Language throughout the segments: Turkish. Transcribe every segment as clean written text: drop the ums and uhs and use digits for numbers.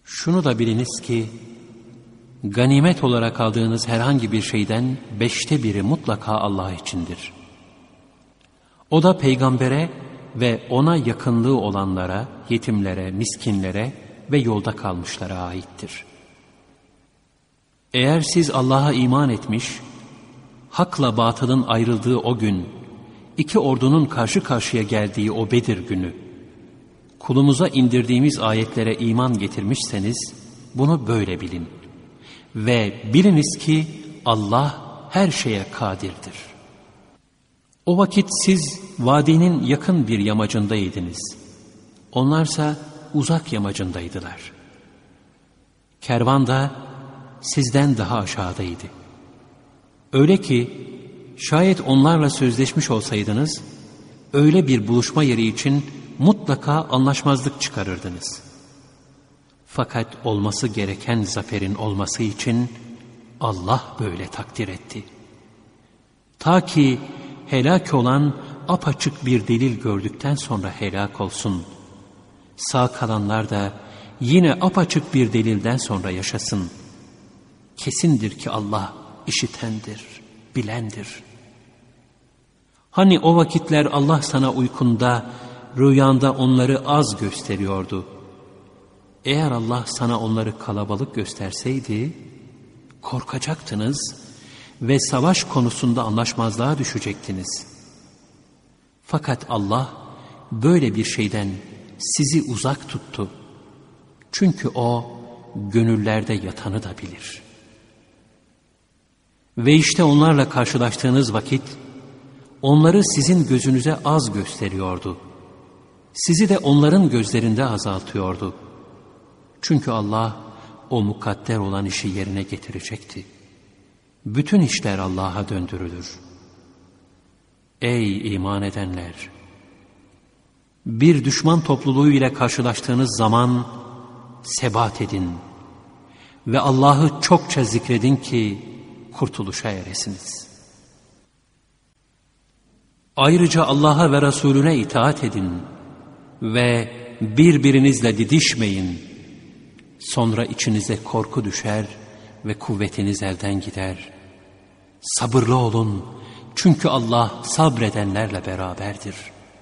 Şunu da biliniz ki, ganimet olarak aldığınız herhangi bir şeyden 1/5 mutlaka Allah içindir. O da peygambere ve ona yakınlığı olanlara, yetimlere, miskinlere ve yolda kalmışlara aittir. Eğer siz Allah'a iman etmiş, hakla batılın ayrıldığı o gün, iki ordunun karşı karşıya geldiği o Bedir günü, kulumuza indirdiğimiz ayetlere iman getirmişseniz, bunu böyle bilin. Ve biliniz ki Allah her şeye kadirdir. O vakit siz vadinin yakın bir yamacındaydınız. Onlarsa uzak yamacındaydılar. Kervan da sizden daha aşağıdaydı. Öyle ki şayet onlarla sözleşmiş olsaydınız, öyle bir buluşma yeri için mutlaka anlaşmazlık çıkarırdınız. Fakat olması gereken zaferin olması için Allah böyle takdir etti. Ta ki helak olan apaçık bir delil gördükten sonra helak olsun. Sağ kalanlar da yine apaçık bir delilden sonra yaşasın. Kesindir ki Allah işitendir, bilendir. Hani o vakitler Allah sana uykunda, rüyanda onları az gösteriyordu. Eğer Allah sana onları kalabalık gösterseydi, korkacaktınız ve savaş konusunda anlaşmazlığa düşecektiniz. Fakat Allah böyle bir şeyden sizi uzak tuttu. Çünkü O gönüllerde yatanı da bilir. Ve işte onlarla karşılaştığınız vakit, onları sizin gözünüze az gösteriyordu. Sizi de onların gözlerinde azaltıyordu. Çünkü Allah o mukadder olan işi yerine getirecekti. Bütün işler Allah'a döndürülür. Ey iman edenler! Bir düşman topluluğu ile karşılaştığınız zaman sebat edin ve Allah'ı çokça zikredin ki kurtuluşa eresiniz. Ayrıca Allah'a ve Resulüne itaat edin ve birbirinizle didişmeyin. Sonra içinize korku düşer ve kuvvetiniz elden gider. Sabırlı olun çünkü Allah sabredenlerle beraberdir.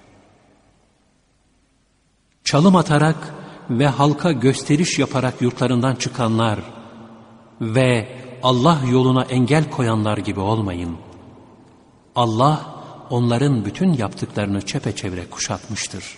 Çalım atarak ve halka gösteriş yaparak yurtlarından çıkanlar ve Allah yoluna engel koyanlar gibi olmayın. Allah onların bütün yaptıklarını çepeçevre kuşatmıştır.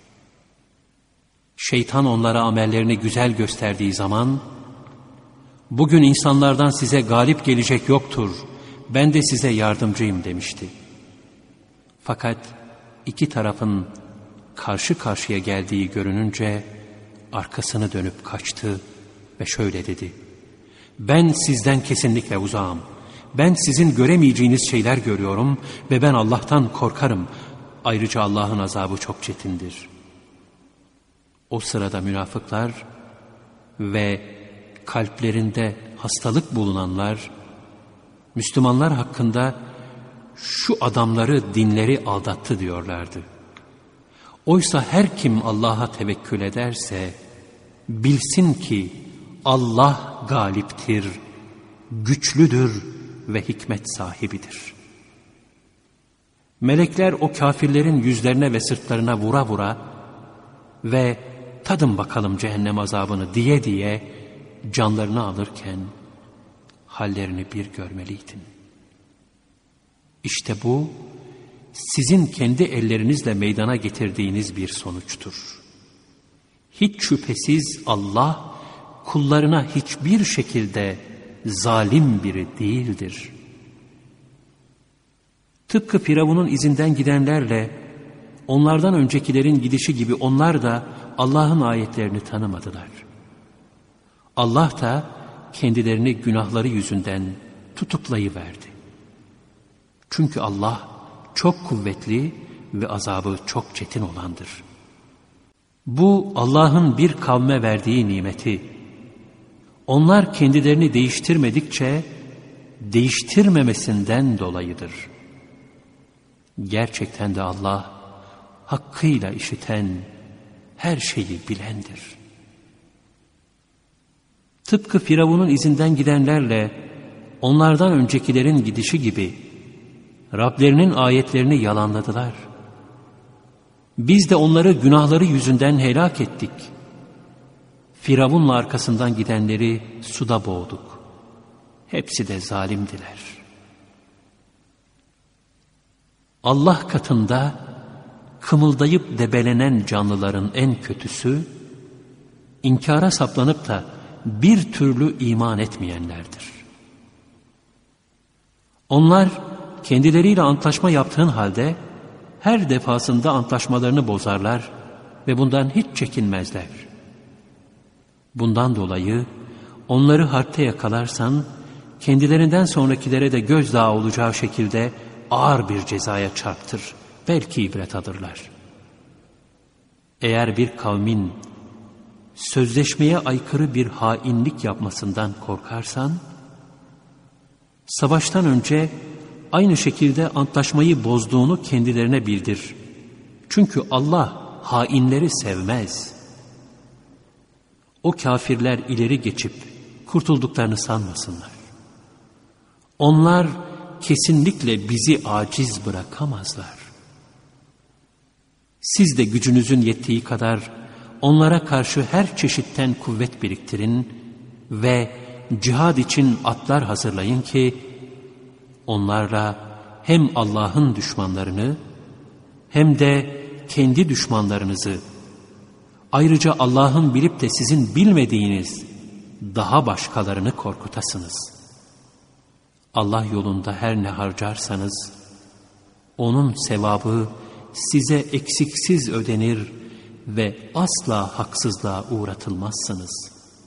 Şeytan onlara amellerini güzel gösterdiği zaman, bugün insanlardan size galip gelecek yoktur, ben de size yardımcıyım demişti. Fakat iki tarafın karşı karşıya geldiği görününce arkasını dönüp kaçtı ve şöyle dedi: ben sizden kesinlikle uzağım. Ben sizin göremeyeceğiniz şeyler görüyorum ve ben Allah'tan korkarım. Ayrıca Allah'ın azabı çok çetindir. O sırada münafıklar ve kalplerinde hastalık bulunanlar, Müslümanlar hakkında şu adamları dinleri aldattı diyorlardı. Oysa her kim Allah'a tevekkül ederse bilsin ki Allah galiptir, güçlüdür ve hikmet sahibidir. Melekler o kafirlerin yüzlerine ve sırtlarına vura vura ve tadın bakalım cehennem azabını diye diye canlarını alırken hallerini bir görmeliydin. İşte bu sizin kendi ellerinizle meydana getirdiğiniz bir sonuçtur. Hiç şüphesiz Allah kullarına hiçbir şekilde zalim biri değildir. Tıpkı Firavun'un izinden gidenlerle onlardan öncekilerin gidişi gibi onlar da Allah'ın ayetlerini tanımadılar. Allah da kendilerini günahları yüzünden tutuklayıverdi. Çünkü Allah çok kuvvetli ve azabı çok çetin olandır. Bu Allah'ın bir kavme verdiği nimeti. Onlar kendilerini değiştirmedikçe değiştirmemesinden dolayıdır. Gerçekten de Allah hakkıyla işiten, her şeyi bilendir. tıpkı Firavun'un izinden gidenlerle onlardan öncekilerin gidişi gibi Rablerinin ayetlerini yalanladılar. Biz de onları günahları yüzünden helak ettik. Firavun'la arkasından gidenleri suda boğduk. Hepsi de zalimdiler. Allah katında kımıldayıp debelenen canlıların en kötüsü, inkara saplanıp da bir türlü iman etmeyenlerdir. Onlar kendileriyle antlaşma yaptığın halde her defasında antlaşmalarını bozarlar ve bundan hiç çekinmezler. Bundan dolayı onları harpte yakalarsan kendilerinden sonrakilere de gözdağı olacağı şekilde ağır bir cezaya çarptır. Belki ibret alırlar. Eğer bir kavmin sözleşmeye aykırı bir hainlik yapmasından korkarsan, savaştan önce aynı şekilde antlaşmayı bozduğunu kendilerine bildir. Çünkü Allah hainleri sevmez. O kafirler ileri geçip kurtulduklarını sanmasınlar. Onlar kesinlikle bizi aciz bırakamazlar. Siz de gücünüzün yettiği kadar onlara karşı her çeşitten kuvvet biriktirin ve cihad için atlar hazırlayın ki onlarla hem Allah'ın düşmanlarını hem de kendi düşmanlarınızı, ayrıca Allah'ın bilip de sizin bilmediğiniz daha başkalarını korkutasınız. Allah yolunda her ne harcarsanız onun sevabı size eksiksiz ödenir ve asla haksızlığa uğratılmazsınız.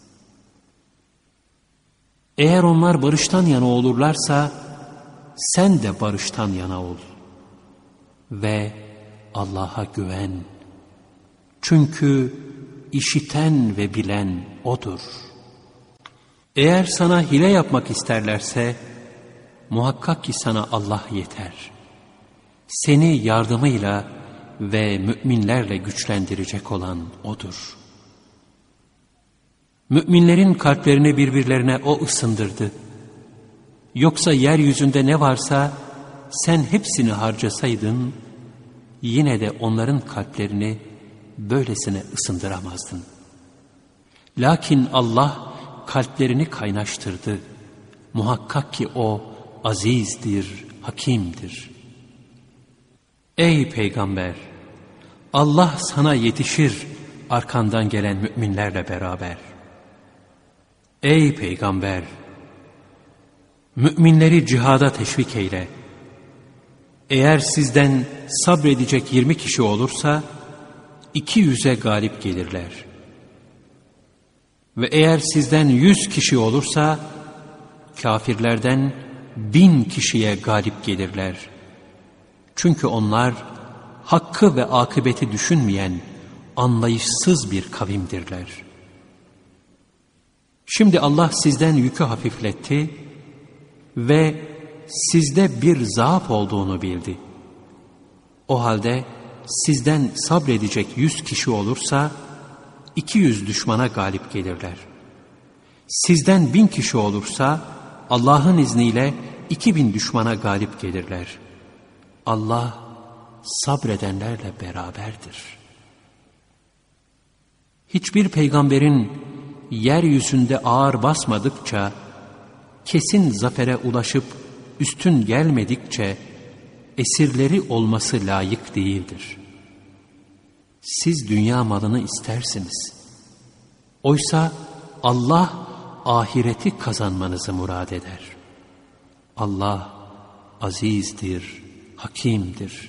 Eğer onlar barıştan yana olurlarsa sen de barıştan yana ol ve Allah'a güven. Çünkü işiten ve bilen O'dur. Eğer sana hile yapmak isterlerse muhakkak ki sana Allah yeter. Seni yardımıyla ve müminlerle güçlendirecek olan O'dur. Müminlerin kalplerini birbirlerine O ısındırdı. Yoksa yeryüzünde ne varsa sen hepsini harcasaydın, yine de onların kalplerini böylesine ısındıramazdın. Lakin Allah kalplerini kaynaştırdı. Muhakkak ki O azizdir, hakimdir. Ey Peygamber! Allah sana yetişir arkandan gelen müminlerle beraber. Ey Peygamber! Müminleri cihada teşvik eyle. Eğer sizden sabredecek 20 kişi olursa 200'e galip gelirler. Ve eğer sizden 100 kişi olursa kafirlerden 1000 kişiye galip gelirler. Çünkü onlar hakkı ve akıbeti düşünmeyen, anlayışsız bir kavimdirler. Şimdi Allah sizden yükü hafifletti ve sizde bir zaaf olduğunu bildi. O halde sizden sabredecek 100 kişi olursa 200 düşmana galip gelirler. Sizden 1000 kişi olursa Allah'ın izniyle 2000 düşmana galip gelirler. Allah sabredenlerle beraberdir. Hiçbir peygamberin yeryüzünde ağır basmadıkça, kesin zafere ulaşıp üstün gelmedikçe esirleri olması layık değildir. Siz dünya malını istersiniz. Oysa Allah ahireti kazanmanızı murad eder. Allah azizdir, hakimdir.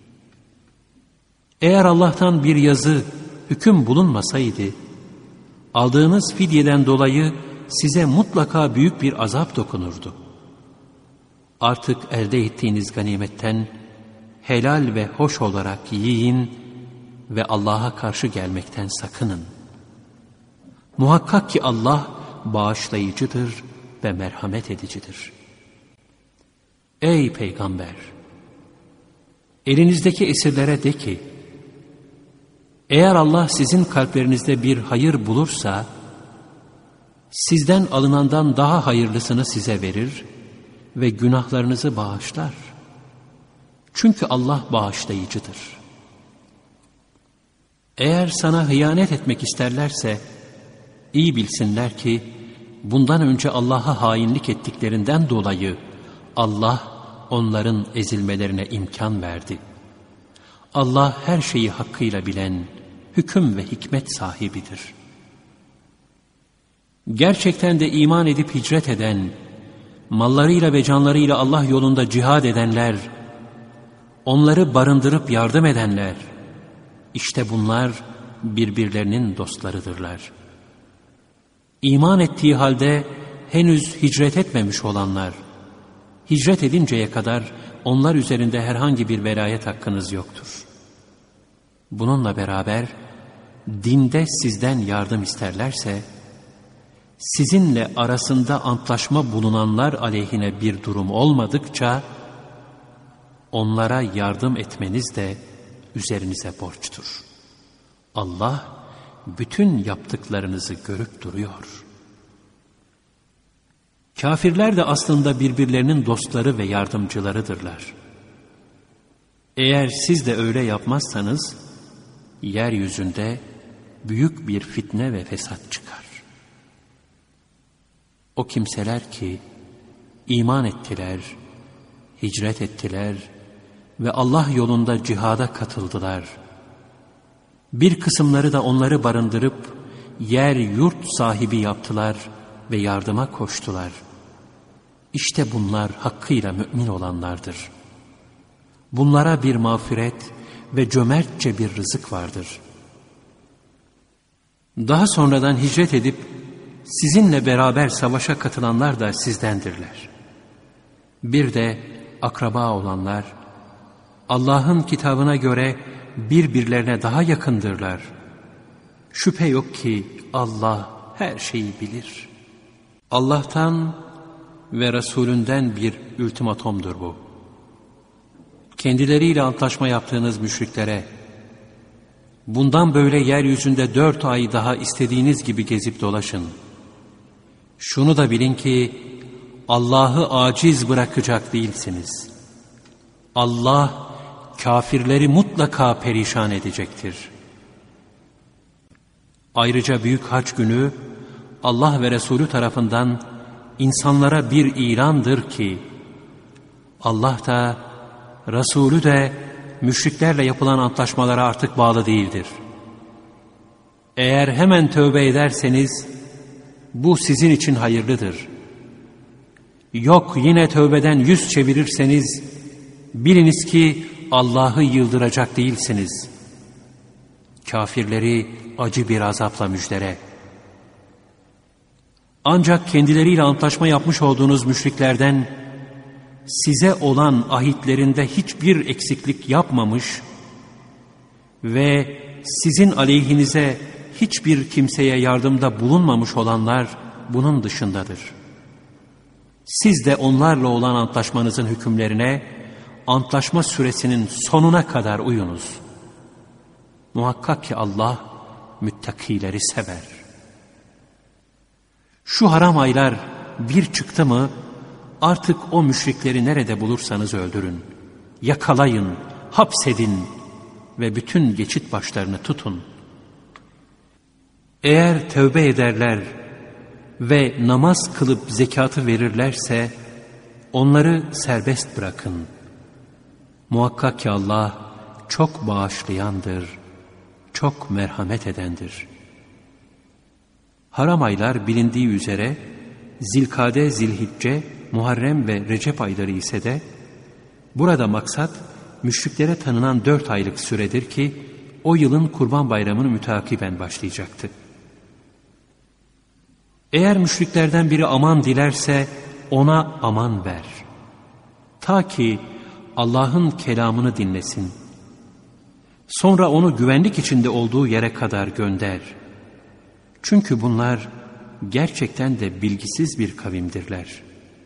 Eğer Allah'tan bir yazı, hüküm bulunmasaydı, aldığınız fidyeden dolayı size mutlaka büyük bir azap dokunurdu. Artık elde ettiğiniz ganimetten helal ve hoş olarak yiyin ve Allah'a karşı gelmekten sakının. Muhakkak ki Allah bağışlayıcıdır ve merhamet edicidir. Ey Peygamber! Elinizdeki esirlere de ki, eğer Allah sizin kalplerinizde bir hayır bulursa, Sizden alınandan daha hayırlısını size verir ve günahlarınızı bağışlar. Çünkü Allah bağışlayıcıdır. Eğer sana hıyanet etmek isterlerse, iyi bilsinler ki, bundan önce Allah'a hainlik ettiklerinden dolayı Allah onların ezilmelerine imkan verdi. Allah her şeyi hakkıyla bilen, hüküm ve hikmet sahibidir. Gerçekten de iman edip hicret eden, mallarıyla ve canlarıyla Allah yolunda cihad edenler, onları barındırıp yardım edenler, işte bunlar birbirlerinin dostlarıdırlar. İman ettiği halde henüz hicret etmemiş olanlar, hicret edinceye kadar onlar üzerinde herhangi bir velayet hakkınız yoktur. Bununla beraber dinde sizden yardım isterlerse, sizinle arasında antlaşma bulunanlar aleyhine bir durum olmadıkça, onlara yardım etmeniz de üzerinize borçtur. Allah bütün yaptıklarınızı görüp duruyor. Kafirler de aslında birbirlerinin dostları ve yardımcılarıdırlar. Eğer siz de öyle yapmazsanız, yeryüzünde büyük bir fitne ve fesat çıkar. O kimseler ki iman ettiler, hicret ettiler ve Allah yolunda cihada katıldılar. Bir kısımları da onları barındırıp yer yurt sahibi yaptılar ve yardıma koştular. İşte bunlar hakkıyla mümin olanlardır. Bunlara bir mağfiret ve cömertçe bir rızık vardır. Daha sonradan hicret edip sizinle beraber savaşa katılanlar da sizdendirler. Bir de akraba olanlar, Allah'ın kitabına göre birbirlerine daha yakındırlar. Şüphe yok ki Allah her şeyi bilir. Allah'tan ve Resulünden bir ultimatomdur bu. Kendileriyle antlaşma yaptığınız müşriklere, bundan böyle yeryüzünde 4 ay daha istediğiniz gibi gezip dolaşın. Şunu da bilin ki Allah'ı aciz bırakacak değilsiniz. Allah kafirleri mutlaka perişan edecektir. Ayrıca büyük hac günü Allah ve Resulü tarafından insanlara bir ilandır ki Allah da Resulü de müşriklerle yapılan antlaşmalara artık bağlı değildir. Eğer hemen tövbe ederseniz bu sizin için hayırlıdır. Yok yine tövbeden yüz çevirirseniz biliniz ki Allah'ı yıldıracak değilsiniz. Kafirleri acı bir azapla müjdele. Ancak kendileriyle antlaşma yapmış olduğunuz müşriklerden size olan ahitlerinde hiçbir eksiklik yapmamış ve sizin aleyhinize hiçbir kimseye yardımda bulunmamış olanlar bunun dışındadır. Siz de onlarla olan antlaşmanızın hükümlerine antlaşma süresinin sonuna kadar uyunuz. Muhakkak ki Allah müttakileri sever. Şu haram aylar bir çıktı mı artık o müşrikleri nerede bulursanız öldürün, yakalayın, hapsedin ve bütün geçit başlarını tutun. Eğer tövbe ederler ve namaz kılıp zekatı verirlerse onları serbest bırakın. Muhakkak ki Allah çok bağışlayandır, çok merhamet edendir. Haram aylar bilindiği üzere Zilkade, Zilhicce, Muharrem ve Recep ayları ise de burada maksat müşriklere tanınan 4 aylık süredir ki o yılın Kurban Bayramı'nı mütakiben başlayacaktı. Eğer müşriklerden biri aman dilerse ona aman ver. Ta ki Allah'ın kelamını dinlesin. Sonra onu güvenlik içinde olduğu yere kadar gönder. Çünkü bunlar gerçekten de bilgisiz bir kavimdirler.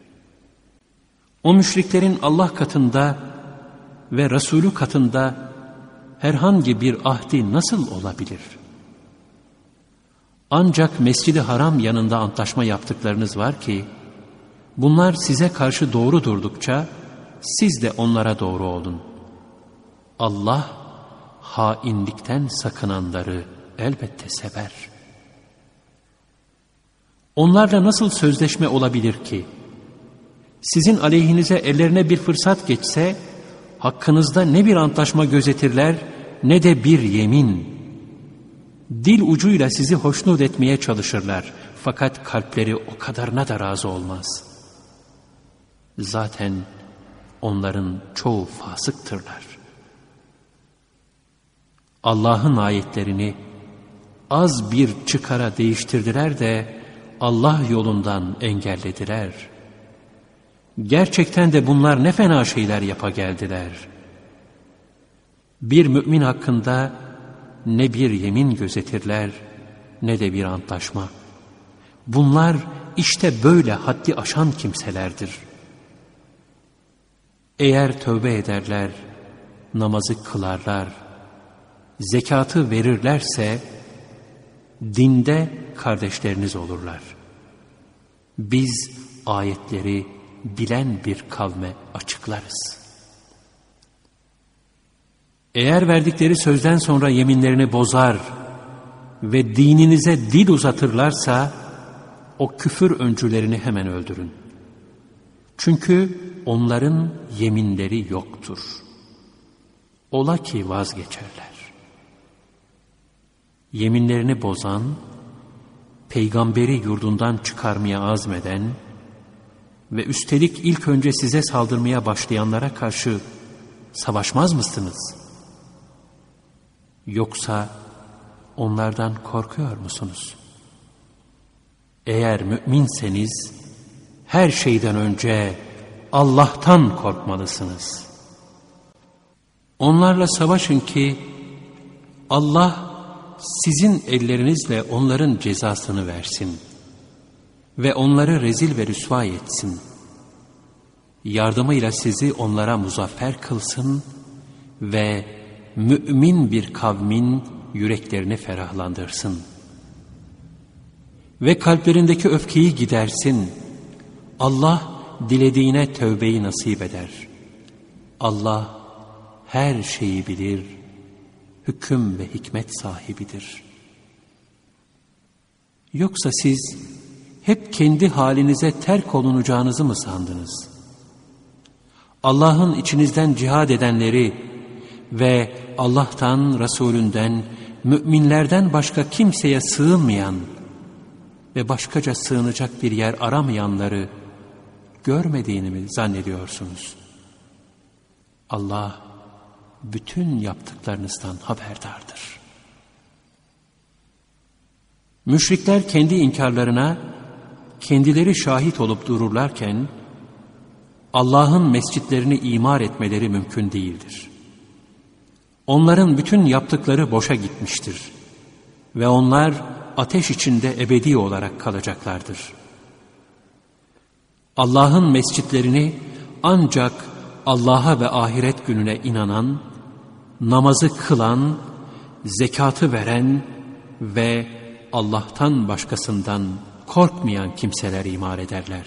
O müşriklerin Allah katında ve Resulü katında herhangi bir ahdi nasıl olabilir? Ancak Mescid-i Haram yanında antlaşma yaptıklarınız var ki, bunlar size karşı doğru durdukça, siz de onlara doğru olun. Allah, hainlikten sakınanları elbette sever. Onlarla nasıl sözleşme olabilir ki? Sizin aleyhinize ellerine bir fırsat geçse, hakkınızda ne bir antlaşma gözetirler, ne de bir yemin. Dil ucuyla sizi hoşnut etmeye çalışırlar. Fakat kalpleri o kadarına da razı olmaz. Zaten onların çoğu fasıktırlar. Allah'ın ayetlerini az bir çıkara değiştirdiler de Allah yolundan engellediler. Gerçekten de bunlar ne fena şeyler yapa geldiler. Bir mümin hakkında ne bir yemin gözetirler, ne de bir antlaşma. Bunlar işte böyle haddi aşan kimselerdir. Eğer tövbe ederler, namazı kılarlar, zekatı verirlerse, dinde kardeşleriniz olurlar. Biz ayetleri bilen bir kavme açıklarız. Eğer verdikleri sözden sonra yeminlerini bozar ve dininize dil uzatırlarsa, o küfür öncülerini hemen öldürün. Çünkü onların yeminleri yoktur. Ola ki vazgeçerler. Yeminlerini bozan, peygamberi yurdundan çıkarmaya azmeden ve üstelik ilk önce size saldırmaya başlayanlara karşı savaşmaz mısınız? Yoksa onlardan korkuyor musunuz? Eğer müminseniz her şeyden önce Allah'tan korkmalısınız. Onlarla savaşın ki Allah sizin ellerinizle onların cezasını versin ve onları rezil ve rüsva etsin. Yardımıyla sizi onlara muzaffer kılsın ve mümin bir kavmin yüreklerini ferahlandırsın. Ve kalplerindeki öfkeyi gidersin. Allah dilediğine tövbeyi nasip eder. Allah her şeyi bilir, hüküm ve hikmet sahibidir. Yoksa siz hep kendi halinize terk olunacağınızı mı sandınız? Allah'ın içinizden cihad edenleri ve Allah'tan, Resulünden, müminlerden başka kimseye sığınmayan ve başkaca sığınacak bir yer aramayanları görmediğini mi zannediyorsunuz? Allah bütün yaptıklarınızdan haberdardır. Müşrikler kendi inkarlarına kendileri şahit olup dururlarken Allah'ın mescitlerini imar etmeleri mümkün değildir. Onların bütün yaptıkları boşa gitmiştir ve onlar ateş içinde ebedi olarak kalacaklardır. Allah'ın mescitlerini ancak Allah'a ve ahiret gününe inanan, namazı kılan, zekatı veren ve Allah'tan başkasından korkmayan kimseler imar ederler.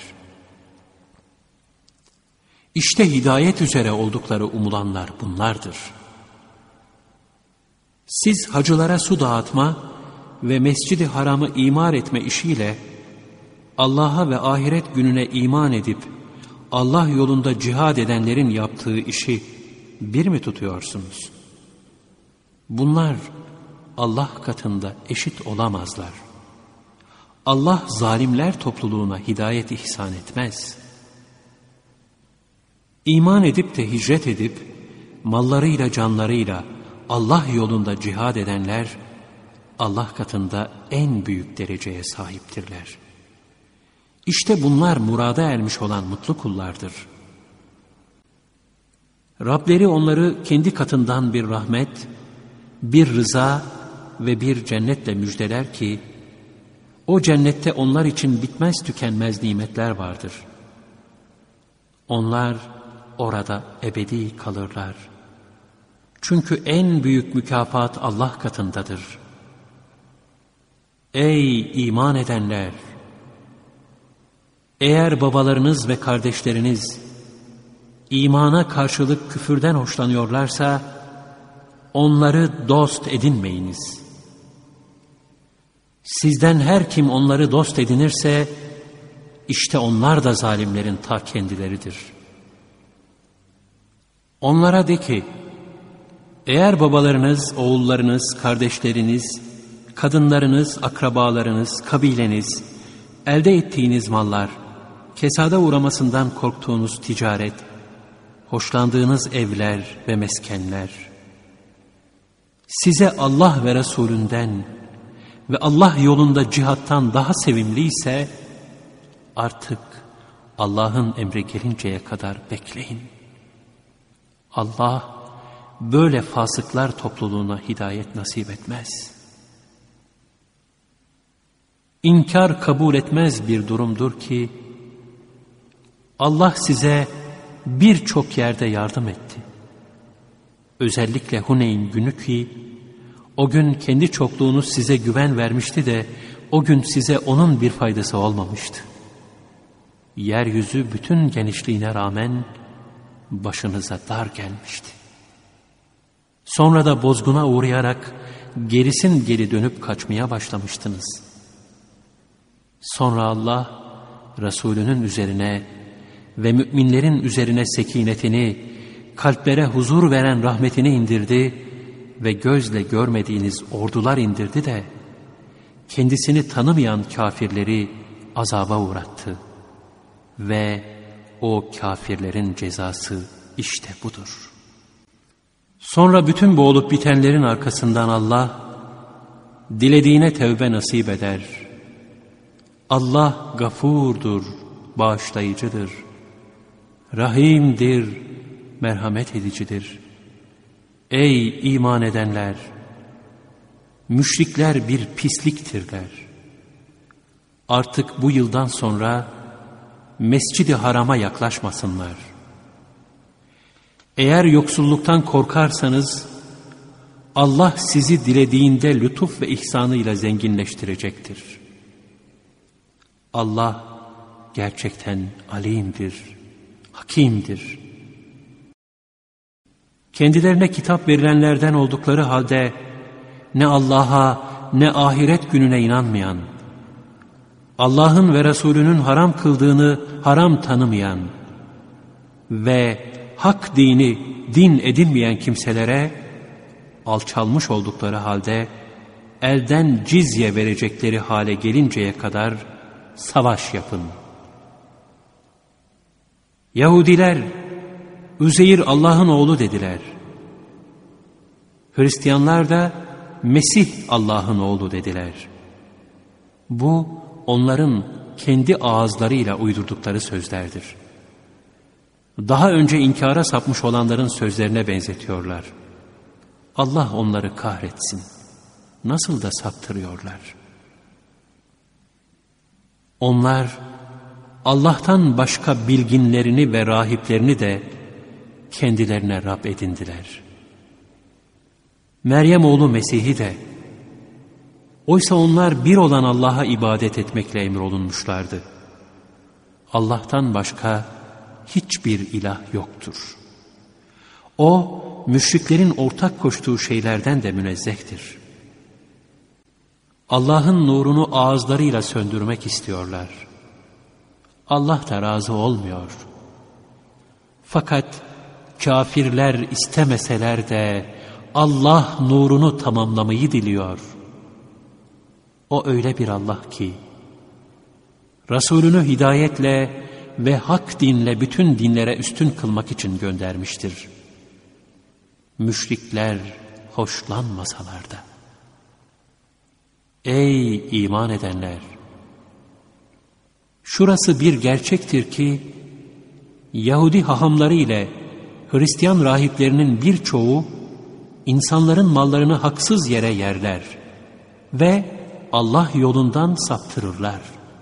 İşte hidayet üzere oldukları umulanlar bunlardır. Siz hacılara su dağıtma ve Mescid-i Haram'ı imar etme işiyle Allah'a ve ahiret gününe iman edip Allah yolunda cihad edenlerin yaptığı işi bir mi tutuyorsunuz? Bunlar Allah katında eşit olamazlar. Allah zalimler topluluğuna hidayet ihsan etmez. İman edip de hicret edip mallarıyla canlarıyla Allah yolunda cihad edenler Allah katında en büyük dereceye sahiptirler. İşte bunlar murada ermiş olan mutlu kullardır. Rableri onları kendi katından bir rahmet, bir rıza ve bir cennetle müjdeler ki, o cennette onlar için bitmez tükenmez nimetler vardır. Onlar orada ebedi kalırlar. Çünkü en büyük mükafat Allah katındadır. Ey iman edenler! Eğer babalarınız ve kardeşleriniz imana karşılık küfürden hoşlanıyorlarsa onları dost edinmeyiniz. Sizden her kim onları dost edinirse işte onlar da zalimlerin ta kendileridir. Onlara de ki, eğer babalarınız, oğullarınız, kardeşleriniz, kadınlarınız, akrabalarınız, kabileniz, elde ettiğiniz mallar, kesada uğramasından korktuğunuz ticaret, hoşlandığınız evler ve meskenler, size Allah ve Resulünden ve Allah yolunda cihattan daha sevimliyse, artık Allah'ın emri gelinceye kadar bekleyin. Allah böyle fasıklar topluluğuna hidayet nasip etmez. İnkar kabul etmez bir durumdur ki, Allah size birçok yerde yardım etti. Özellikle Huneyn günü ki, o gün kendi çokluğunuz size güven vermişti de, o gün size onun bir faydası olmamıştı. Yeryüzü bütün genişliğine rağmen başınıza dar gelmişti. Sonra da bozguna uğrayarak gerisin geri dönüp kaçmaya başlamıştınız. Sonra Allah, Resulünün üzerine ve müminlerin üzerine sekinetini, kalplere huzur veren rahmetini indirdi ve gözle görmediğiniz ordular indirdi de, kendisini tanımayan kafirleri azaba uğrattı. Ve o kafirlerin cezası işte budur. Sonra bütün bu olup bitenlerin arkasından Allah, dilediğine tevbe nasip eder. Allah gafurdur, bağışlayıcıdır. Rahimdir, merhamet edicidir. Ey iman edenler! Müşrikler bir pisliktirler. Artık bu yıldan sonra Mescid-i Haram'a yaklaşmasınlar. Eğer yoksulluktan korkarsanız, Allah sizi dilediğinde lütuf ve ihsanıyla zenginleştirecektir. Allah gerçekten alimdir, hakimdir. Kendilerine kitap verilenlerden oldukları halde ne Allah'a ne ahiret gününe inanmayan, Allah'ın ve Resulünün haram kıldığını haram tanımayan ve hak dini din edinmeyen kimselere alçalmış oldukları halde elden cizye verecekleri hale gelinceye kadar savaş yapın. Yahudiler Üzeyir Allah'ın oğlu dediler. Hristiyanlar da Mesih Allah'ın oğlu dediler. Bu onların kendi ağızlarıyla uydurdukları sözlerdir. Daha önce inkara sapmış olanların sözlerine benzetiyorlar. Allah onları kahretsin. Nasıl da saptırıyorlar. Onlar Allah'tan başka bilginlerini ve rahiplerini de kendilerine Rab edindiler. Meryem oğlu Mesih'i de, oysa onlar bir olan Allah'a ibadet etmekle emrolunmuşlardı. Allah'tan başka hiçbir ilah yoktur. O, müşriklerin ortak koştuğu şeylerden de münezzehtir. Allah'ın nurunu ağızlarıyla söndürmek istiyorlar. Allah da razı olmuyor. Fakat kafirler istemeseler de Allah nurunu tamamlamayı diliyor. O öyle bir Allah ki, Resulünü hidayetle ve hak dinle bütün dinlere üstün kılmak için göndermiştir. Müşrikler hoşlanmasalar da. Ey iman edenler! Şurası bir gerçektir ki, Yahudi hahamları ile Hristiyan rahiplerinin birçoğu, insanların mallarını haksız yere yerler ve Allah yolundan saptırırlar.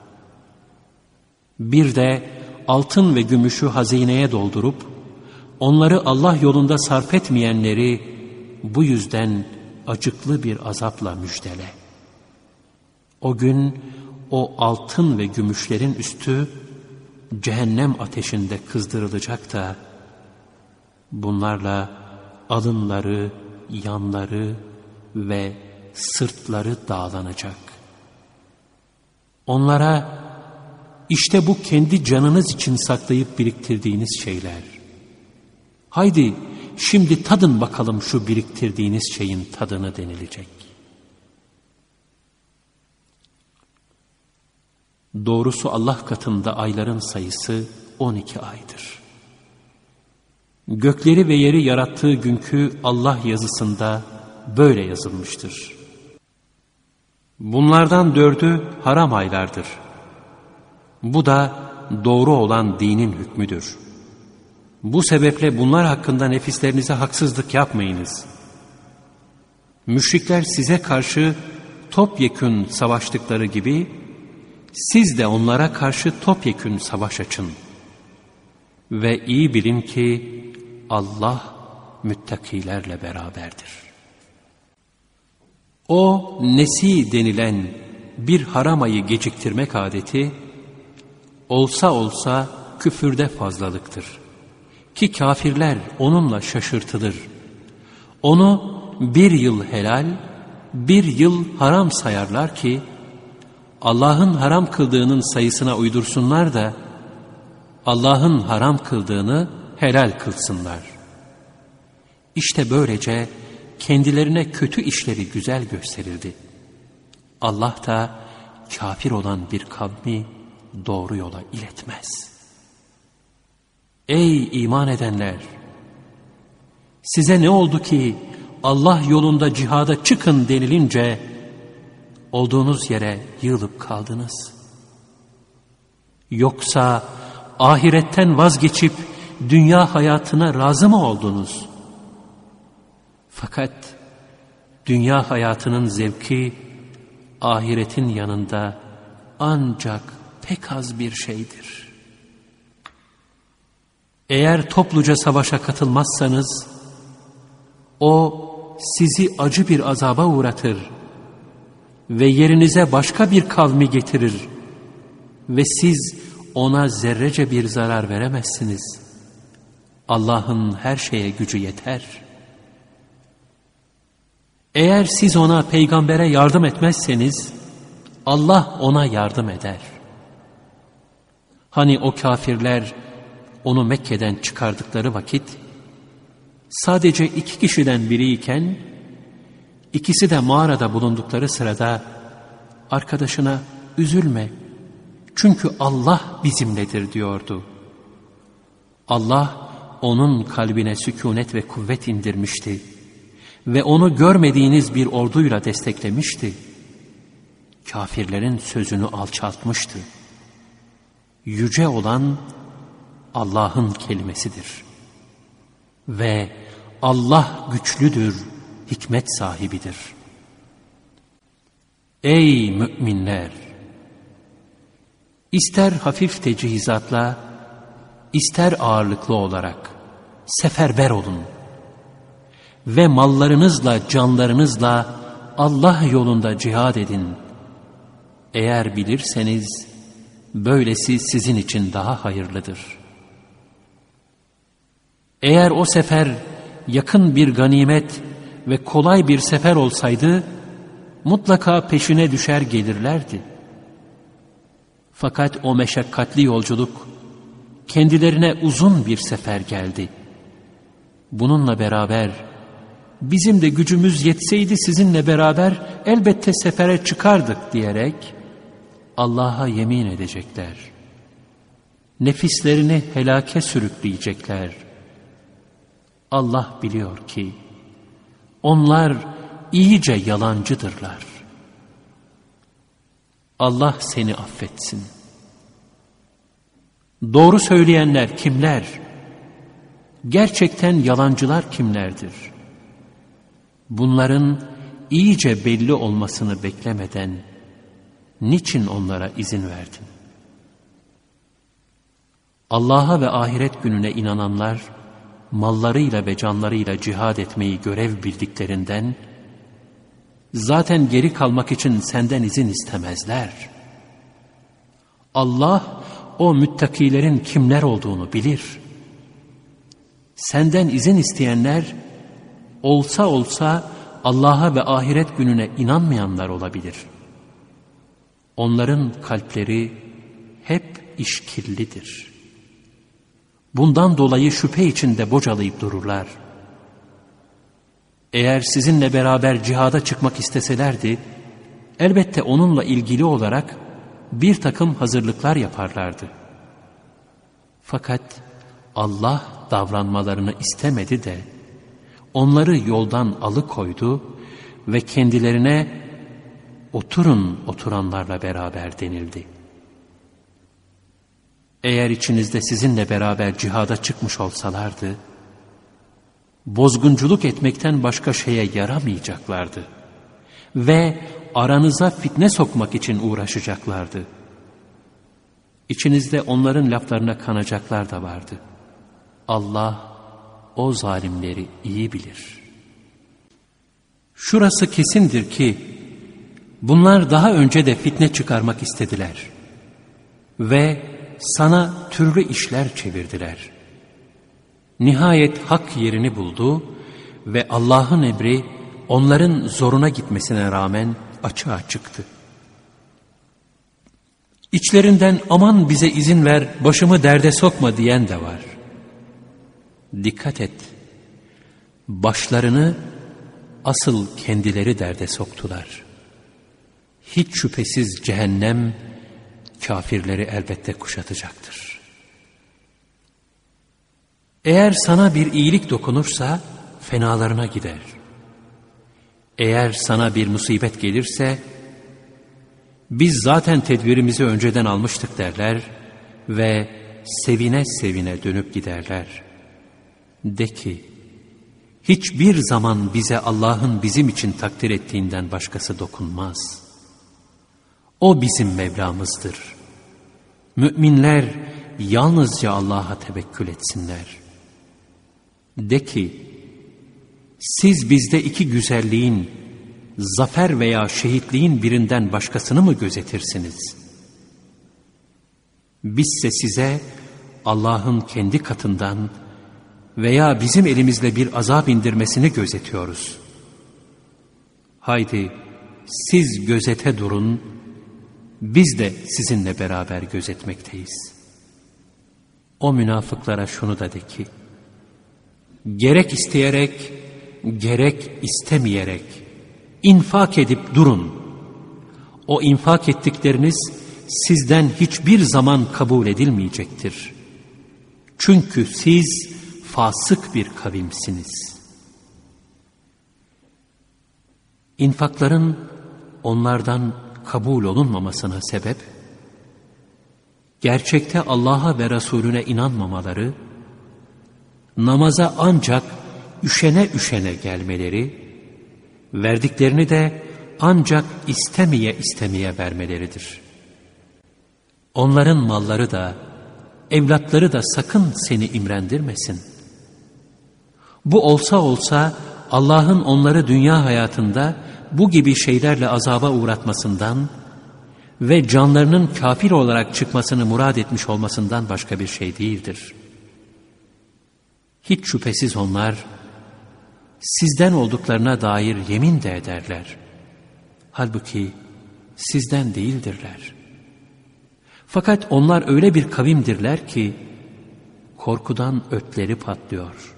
Bir de altın ve gümüşü hazineye doldurup, onları Allah yolunda sarf etmeyenleri bu yüzden acıklı bir azapla müjdele. O gün o altın ve gümüşlerin üstü cehennem ateşinde kızdırılacak da bunlarla alınları, yanları ve sırtları dağlanacak. Onlara işte bu kendi canınız için saklayıp biriktirdiğiniz şeyler. Haydi şimdi tadın bakalım şu biriktirdiğiniz şeyin tadını denilecek. Doğrusu Allah katında ayların sayısı 12 aydır. Gökleri ve yeri yarattığı günkü Allah yazısında böyle yazılmıştır. Bunlardan 4'ü haram aylardır. Bu da doğru olan dinin hükmüdür. Bu sebeple bunlar hakkında nefislerinize haksızlık yapmayınız. Müşrikler size karşı topyekün savaştıkları gibi siz de onlara karşı topyekün savaş açın. Ve iyi bilin ki Allah müttakilerle beraberdir. O nesi denilen bir haram ayı geciktirmek adeti olsa olsa küfürde fazlalıktır. Ki kafirler onunla şaşırtılır. Onu bir yıl helal, bir yıl haram sayarlar ki Allah'ın haram kıldığının sayısına uydursunlar da Allah'ın haram kıldığını helal kılsınlar. İşte böylece kendilerine kötü işleri güzel gösterildi. Allah da kafir olan bir kavmi doğru yola iletmez. Ey iman edenler! Size ne oldu ki Allah yolunda cihada çıkın denilince olduğunuz yere yığılıp kaldınız? Yoksa ahiretten vazgeçip dünya hayatına razı mı oldunuz? Fakat dünya hayatının zevki ahiretin yanında ancak pek az bir şeydir. Eğer topluca savaşa katılmazsanız o sizi acı bir azaba uğratır ve yerinize başka bir kavmi getirir ve siz ona zerrece bir zarar veremezsiniz. Allah'ın her şeye gücü yeter. Eğer siz ona, peygambere yardım etmezseniz Allah ona yardım eder. Hani o kafirler onu Mekke'den çıkardıkları vakit sadece 2 kişiden biriyken ikisi de mağarada bulundukları sırada arkadaşına üzülme çünkü Allah bizimledir diyordu. Allah onun kalbine sükûnet ve kuvvet indirmişti ve onu görmediğiniz bir orduyla desteklemişti. Kafirlerin sözünü alçaltmıştı. Yüce olan Allah'ın kelimesidir. Ve Allah güçlüdür, hikmet sahibidir. Ey müminler! İster hafif tecihizatla, ister ağırlıklı olarak seferber olun. Ve mallarınızla, canlarınızla Allah yolunda cihad edin. Eğer bilirseniz, böylesi sizin için daha hayırlıdır. Eğer o sefer yakın bir ganimet ve kolay bir sefer olsaydı, mutlaka peşine düşer gelirlerdi. Fakat o meşakkatli yolculuk, kendilerine uzun bir sefer geldi. Bununla beraber, bizim de gücümüz yetseydi sizinle beraber elbette sefere çıkardık diyerek Allah'a yemin edecekler. Nefislerini helake sürükleyecekler. Allah biliyor ki onlar iyice yalancıdırlar. Allah seni affetsin. Doğru söyleyenler kimler? Gerçekten yalancılar kimlerdir? Bunların iyice belli olmasını beklemeden niçin onlara izin verdin? Allah'a ve ahiret gününe inananlar mallarıyla ve canlarıyla cihad etmeyi görev bildiklerinden zaten geri kalmak için senden izin istemezler. Allah o müttakilerin kimler olduğunu bilir. Senden izin isteyenler olsa olsa Allah'a ve ahiret gününe inanmayanlar olabilir. Onların kalpleri hep işkillidir. Bundan dolayı şüphe içinde bocalayıp dururlar. Eğer sizinle beraber cihada çıkmak isteselerdi, elbette onunla ilgili olarak bir takım hazırlıklar yaparlardı. Fakat Allah davranmalarını istemedi de onları yoldan alıkoydu ve kendilerine oturun oturanlarla beraber denildi. Eğer içinizde sizinle beraber cihada çıkmış olsalardı, bozgunculuk etmekten başka şeye yaramayacaklardı ve aranıza fitne sokmak için uğraşacaklardı. İçinizde onların laflarına kanacaklar da vardı. Allah o zalimleri iyi bilir. Şurası kesindir ki bunlar daha önce de fitne çıkarmak istediler ve sana türlü işler çevirdiler. Nihayet hak yerini buldu ve Allah'ın emri onların zoruna gitmesine rağmen açığa çıktı. İçlerinden aman bize izin ver, başımı derde sokma diyen de var. Dikkat et, başlarını asıl kendileri derde soktular. Hiç şüphesiz cehennem kafirleri elbette kuşatacaktır. Eğer sana bir iyilik dokunursa fenalarına gider. Eğer sana bir musibet gelirse biz zaten tedbirimizi önceden almıştık derler ve sevine sevine dönüp giderler. De ki, hiçbir zaman bize Allah'ın bizim için takdir ettiğinden başkası dokunmaz. O bizim Mevlamızdır. Müminler yalnızca Allah'a tevekkül etsinler. De ki, siz bizde iki güzelliğin, zafer veya şehitliğin birinden başkasını mı gözetirsiniz? Bizse size Allah'ın kendi katından veya bizim elimizle bir azap indirmesini gözetiyoruz. Haydi siz gözete durun, biz de sizinle beraber gözetmekteyiz. O münafıklara şunu da de ki, gerek isteyerek, gerek istemeyerek infak edip durun. O infak ettikleriniz sizden hiçbir zaman kabul edilmeyecektir. Çünkü siz fasık bir kavimsiniz. İnfakların onlardan kabul olunmamasına sebep, gerçekte Allah'a ve Resulüne inanmamaları, namaza ancak üşene üşene gelmeleri, verdiklerini de ancak istemeye istemeye vermeleridir. Onların malları da, evlatları da sakın seni imrendirmesin. Bu olsa olsa Allah'ın onları dünya hayatında bu gibi şeylerle azaba uğratmasından ve canlarının kafir olarak çıkmasını murad etmiş olmasından başka bir şey değildir. Hiç şüphesiz onlar sizden olduklarına dair yemin de ederler. Halbuki sizden değildirler. Fakat onlar öyle bir kavimdirler ki korkudan ötleri patlıyor.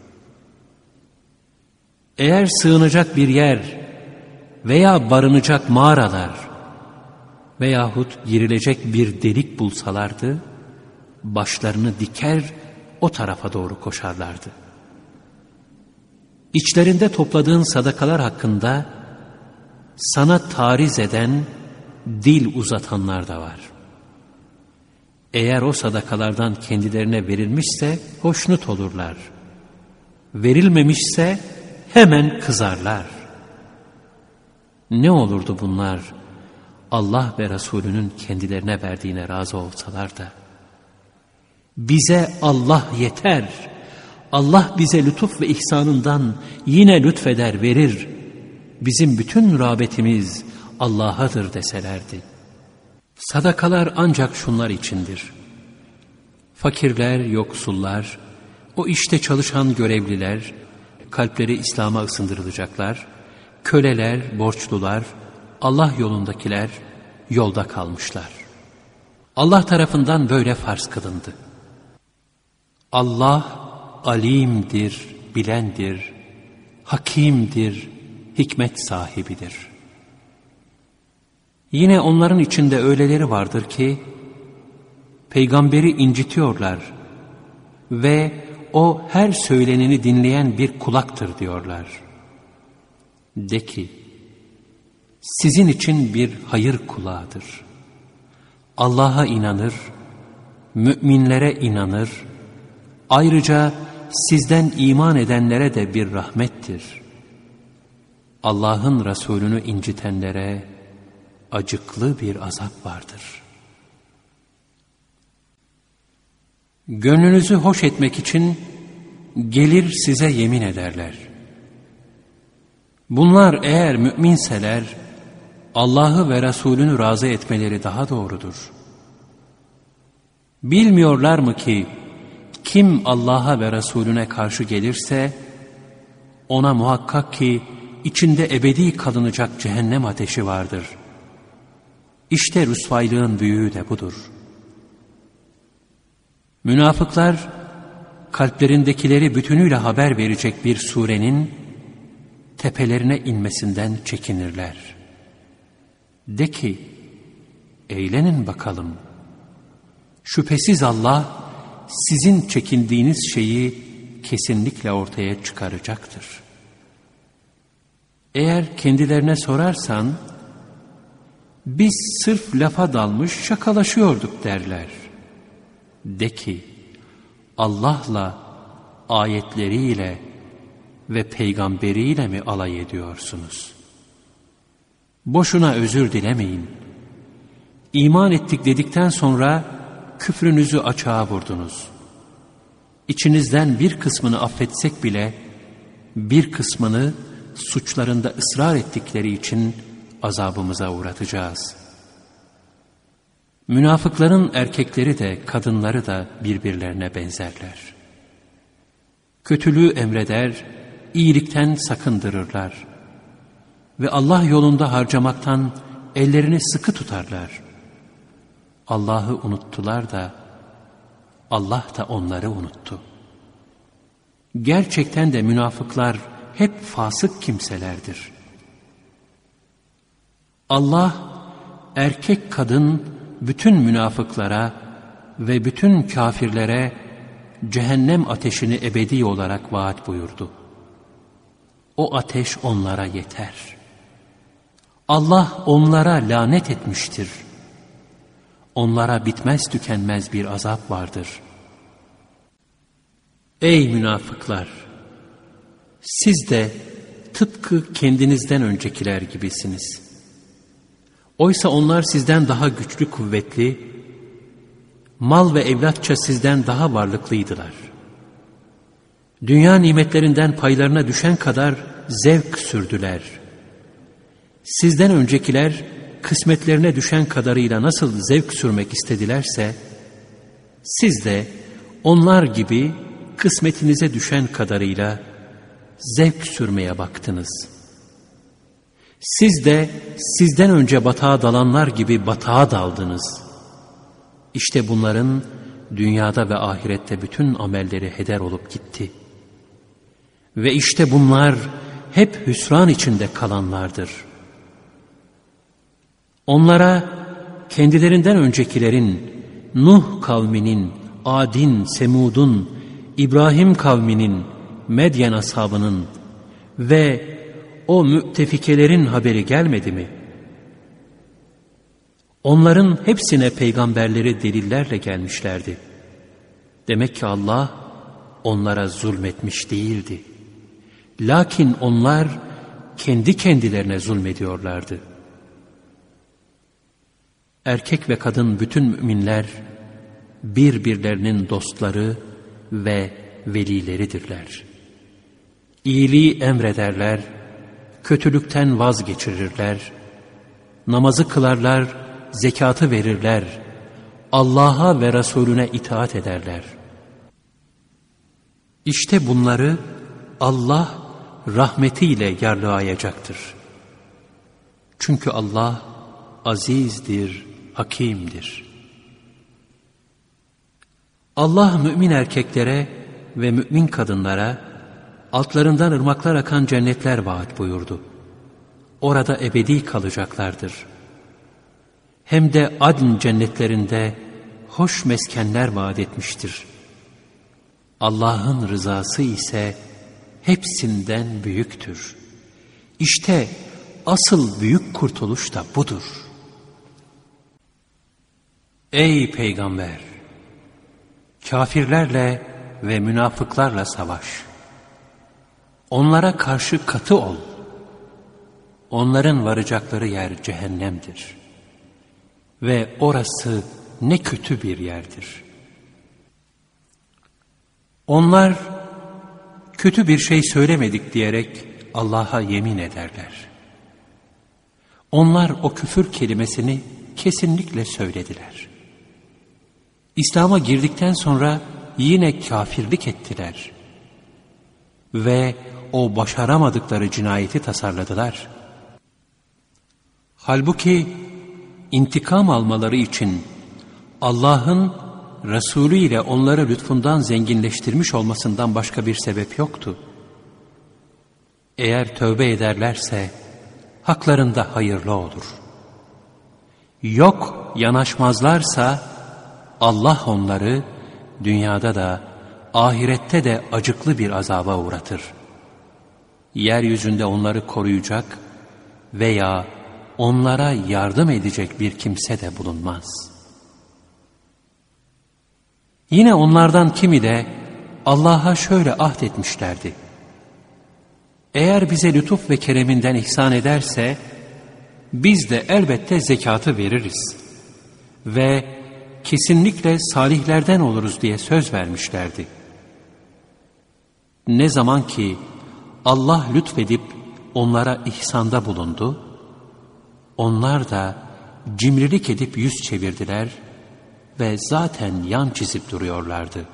Eğer sığınacak bir yer veya barınacak mağaralar veyahut girilecek bir delik bulsalardı, başlarını diker o tarafa doğru koşarlardı. İçlerinde topladığın sadakalar hakkında sana tariz eden, dil uzatanlar da var. Eğer o sadakalardan kendilerine verilmişse hoşnut olurlar. Verilmemişse hemen kızarlar. Ne olurdu bunlar Allah ve Resulünün kendilerine verdiğine razı olsalar da? Bize Allah yeter. Allah bize lütuf ve ihsanından yine lütfeder verir. bizim bütün rağbetimiz Allah'adır deselerdi. Sadakalar ancak şunlar içindir: fakirler, yoksullar, o işte çalışan görevliler, kalpleri İslam'a ısındırılacaklar, köleler, borçlular, Allah yolundakiler, yolda kalmışlar. Allah tarafından böyle farz kılındı. Allah alimdir, bilendir, hakimdir, hikmet sahibidir. Yine onların içinde öyleleri vardır ki, peygamberi incitiyorlar ve o her söyleneni dinleyen bir kulaktır diyorlar. De ki, sizin için bir hayır kulağıdır. Allah'a inanır, müminlere inanır, ayrıca sizden iman edenlere de bir rahmettir. Allah'ın Resulünü incitenlere acıklı bir azap vardır. Gönlünüzü hoş etmek için gelir size yemin ederler. Bunlar eğer müminseler, Allah'ı ve Resulünü razı etmeleri daha doğrudur. Bilmiyorlar mı ki, kim Allah'a ve Resulüne karşı gelirse, ona muhakkak ki içinde ebedi kalınacak cehennem ateşi vardır. İşte rüsvaylığın büyüğü de budur. Münafıklar, kalplerindekileri bütünüyle haber verecek bir surenin tepelerine inmesinden çekinirler. De ki, eğlenin bakalım. Şüphesiz Allah, sizin çekindiğiniz şeyi kesinlikle ortaya çıkaracaktır. Eğer kendilerine sorarsan, biz sırf lafa dalmış şakalaşıyorduk derler. De ki, Allah'la, ayetleriyle ve peygamberiyle mi alay ediyorsunuz? Boşuna özür dilemeyin. İman ettik dedikten sonra küfrünüzü açığa vurdunuz. İçinizden bir kısmını affetsek bile, bir kısmını suçlarında ısrar ettikleri için azabımıza uğratacağız. Münafıkların erkekleri de kadınları da birbirlerine benzerler. Kötülüğü emreder, iyilikten sakındırırlar ve Allah yolunda harcamaktan ellerini sıkı tutarlar. Allah'ı unuttular da Allah da onları unuttu. Gerçekten de münafıklar hep fasık kimselerdir. Allah erkek kadın bütün münafıklara ve bütün kafirlere cehennem ateşini ebedi olarak vaat buyurdu. O ateş onlara yeter. Allah onlara lanet etmiştir. Onlara bitmez tükenmez bir azap vardır. Ey münafıklar! Siz de tıpkı kendinizden öncekiler gibisiniz. Oysa onlar sizden daha güçlü, kuvvetli, mal ve evlatça sizden daha varlıklıydılar. Dünya nimetlerinden paylarına düşen kadar zevk sürdüler. Sizden öncekiler kısmetlerine düşen kadarıyla nasıl zevk sürmek istedilerse, siz de onlar gibi kısmetinize düşen kadarıyla zevk sürmeye baktınız. Siz de sizden önce batağa dalanlar gibi batağa daldınız. İşte bunların dünyada ve ahirette bütün amelleri heder olup gitti. Ve işte bunlar hep hüsran içinde kalanlardır. Onlara kendilerinden öncekilerin, Nuh kavminin, Ad'in, Semud'un, İbrahim kavminin, Medyen ashabının ve o müttefikelerin haberi gelmedi mi? Onların hepsine peygamberleri delillerle gelmişlerdi. Demek ki Allah onlara zulmetmiş değildi. Lakin onlar kendi kendilerine zulmediyorlardı. Erkek ve kadın bütün müminler birbirlerinin dostları ve velileridirler. İyiliği emrederler, kötülükten vazgeçirirler, namazı kılarlar, zekatı verirler, Allah'a ve Resulüne itaat ederler. İşte bunları Allah rahmetiyle yarlıayacaktır. Çünkü Allah azizdir, hakimdir. Allah mümin erkeklere ve mümin kadınlara altlarından ırmaklar akan cennetler vaat buyurdu. Orada ebedi kalacaklardır. Hem de adn cennetlerinde hoş meskenler vaat etmiştir. Allah'ın rızası ise hepsinden büyüktür. İşte asıl büyük kurtuluş da budur. Ey Peygamber! Kafirlerle ve münafıklarla savaş. Onlara karşı katı ol. Onların varacakları yer cehennemdir. Ve orası ne kötü bir yerdir. Onlar kötü bir şey söylemedik diyerek Allah'a yemin ederler. Onlar o küfür kelimesini kesinlikle söylediler. İslam'a girdikten sonra yine kafirlik ettiler. Ve o başaramadıkları cinayeti tasarladılar. Halbuki intikam almaları için Allah'ın Resulü ile onları lütfundan zenginleştirmiş olmasından başka bir sebep yoktu. Eğer tövbe ederlerse haklarında hayırlı olur. Yok yanaşmazlarsa Allah onları dünyada da ahirette de acıklı bir azaba uğratır. Yeryüzünde onları koruyacak veya onlara yardım edecek bir kimse de bulunmaz. Yine onlardan kimi de Allah'a şöyle ahdetmişlerdi. Eğer bize lütuf ve kereminden ihsan ederse biz de elbette zekatı veririz ve kesinlikle salihlerden oluruz diye söz vermişlerdi. Ne zaman ki Allah lütfedip onlara ihsanda bulundu, onlar da cimrilik edip yüz çevirdiler ve zaten yan çizip duruyorlardı.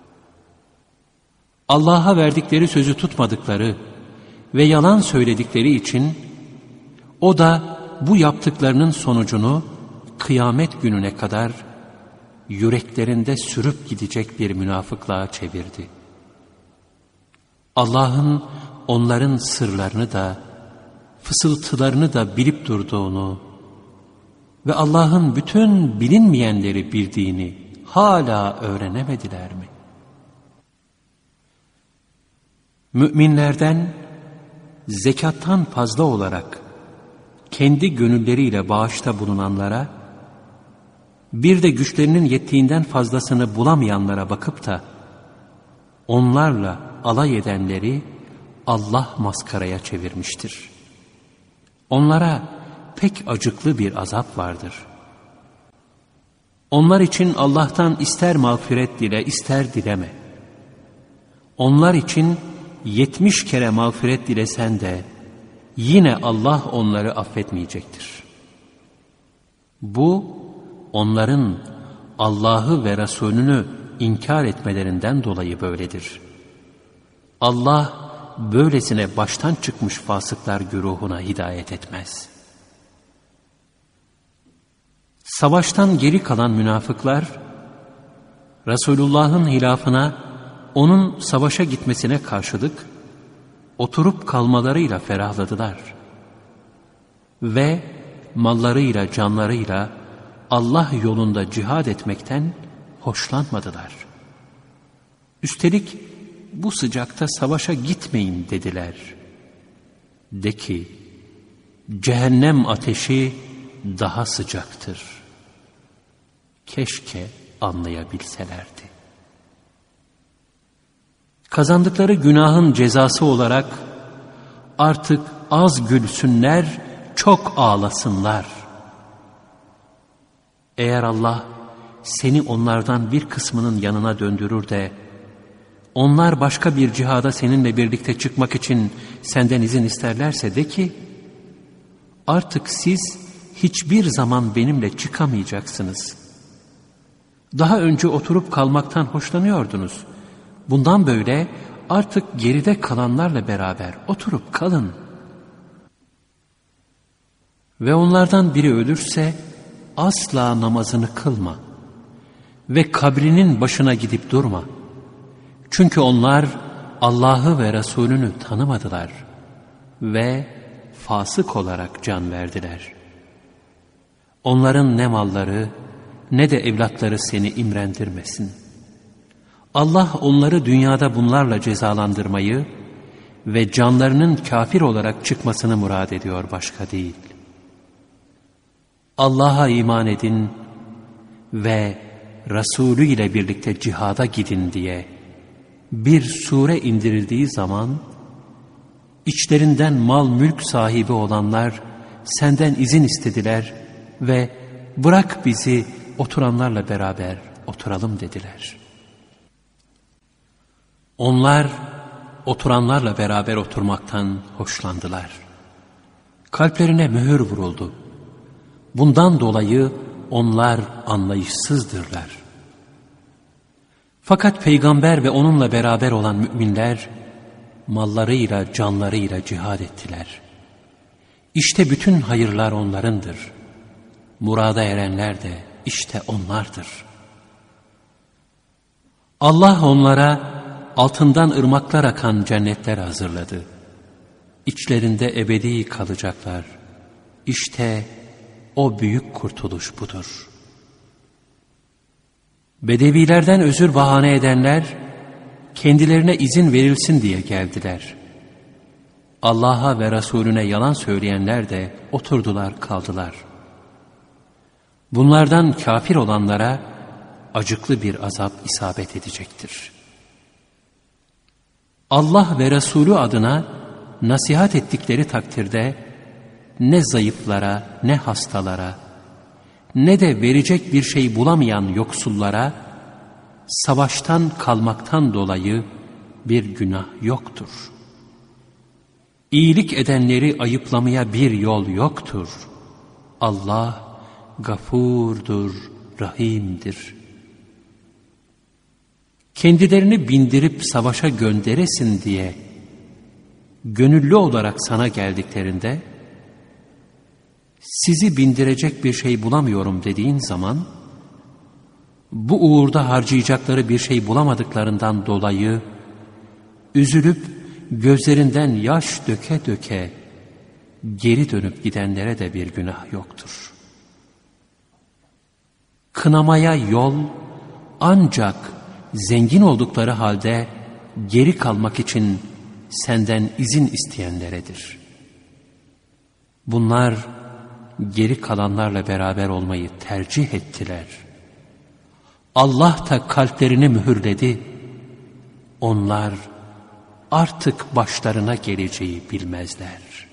Allah'a verdikleri sözü tutmadıkları ve yalan söyledikleri için o da bu yaptıklarının sonucunu kıyamet gününe kadar yüreklerinde sürüp gidecek bir münafıklığa çevirdi. Allah'ın onların sırlarını da fısıltılarını da bilip durduğunu ve Allah'ın bütün bilinmeyenleri bildiğini hala öğrenemediler mi? Müminlerden zekattan fazla olarak kendi gönülleriyle bağışta bulunanlara, bir de güçlerinin yettiğinden fazlasını bulamayanlara bakıp da onlarla alay edenleri Allah maskaraya çevirmiştir. Onlara pek acıklı bir azap vardır. Onlar için Allah'tan ister mağfiret dile, ister dileme. Onlar için 70 kere mağfiret dilesen de yine Allah onları affetmeyecektir. Bu onların Allah'ı ve Resulünü inkar etmelerinden dolayı böyledir. Allah böylesine baştan çıkmış fasıklar güruhuna hidayet etmez. Savaştan geri kalan münafıklar, Resulullah'ın hilafına, onun savaşa gitmesine karşılık, oturup kalmalarıyla ferahladılar. Ve mallarıyla, canlarıyla Allah yolunda cihad etmekten hoşlanmadılar. Üstelik bu sıcakta savaşa gitmeyin dediler. De ki, cehennem ateşi daha sıcaktır. Keşke anlayabilselerdi. Kazandıkları günahın cezası olarak artık az gülsünler, çok ağlasınlar. Eğer Allah seni onlardan bir kısmının yanına döndürür de onlar başka bir cihada seninle birlikte çıkmak için senden izin isterlerse de ki, artık siz hiçbir zaman benimle çıkamayacaksınız. Daha önce oturup kalmaktan hoşlanıyordunuz. Bundan böyle artık geride kalanlarla beraber oturup kalın. Ve onlardan biri ölürse asla namazını kılma ve kabrinin başına gidip durma. Çünkü onlar Allah'ı ve Resulünü tanımadılar ve fasık olarak can verdiler. Onların ne malları ne de evlatları seni imrendirmesin. Allah onları dünyada bunlarla cezalandırmayı ve canlarının kafir olarak çıkmasını murad ediyor, başka değil. Allah'a iman edin ve Resulü ile birlikte cihada gidin diye bir sure indirildiği zaman, içlerinden mal mülk sahibi olanlar senden izin istediler ve bırak bizi oturanlarla beraber oturalım dediler. Onlar oturanlarla beraber oturmaktan hoşlandılar. Kalplerine mühür vuruldu. Bundan dolayı onlar anlayışsızdırlar. Fakat peygamber ve onunla beraber olan müminler mallarıyla, canlarıyla cihad ettiler. İşte bütün hayırlar onlarındır. Murada erenler de işte onlardır. Allah onlara altından ırmaklar akan cennetler hazırladı. İçlerinde ebedi kalacaklar. İşte o büyük kurtuluş budur. Bedevilerden özür bahane edenler, kendilerine izin verilsin diye geldiler. Allah'a ve Resulüne yalan söyleyenler de oturdular kaldılar. Bunlardan kafir olanlara acıklı bir azap isabet edecektir. Allah ve Resulü adına nasihat ettikleri takdirde ne zayıflara, ne hastalara, ne de verecek bir şey bulamayan yoksullara savaştan kalmaktan dolayı bir günah yoktur. İyilik edenleri ayıplamaya bir yol yoktur. Allah gafurdur, rahimdir. Kendilerini bindirip savaşa gönderesin diye gönüllü olarak sana geldiklerinde, sizi bindirecek bir şey bulamıyorum dediğin zaman, bu uğurda harcayacakları bir şey bulamadıklarından dolayı üzülüp gözlerinden yaş döke döke geri dönüp gidenlere de bir günah yoktur. Kınamaya yol ancak zengin oldukları halde geri kalmak için senden izin isteyenleredir. Bunlar geri kalanlarla beraber olmayı tercih ettiler. Allah da kalplerini mühürledi. Onlar artık başlarına geleceği bilmezler.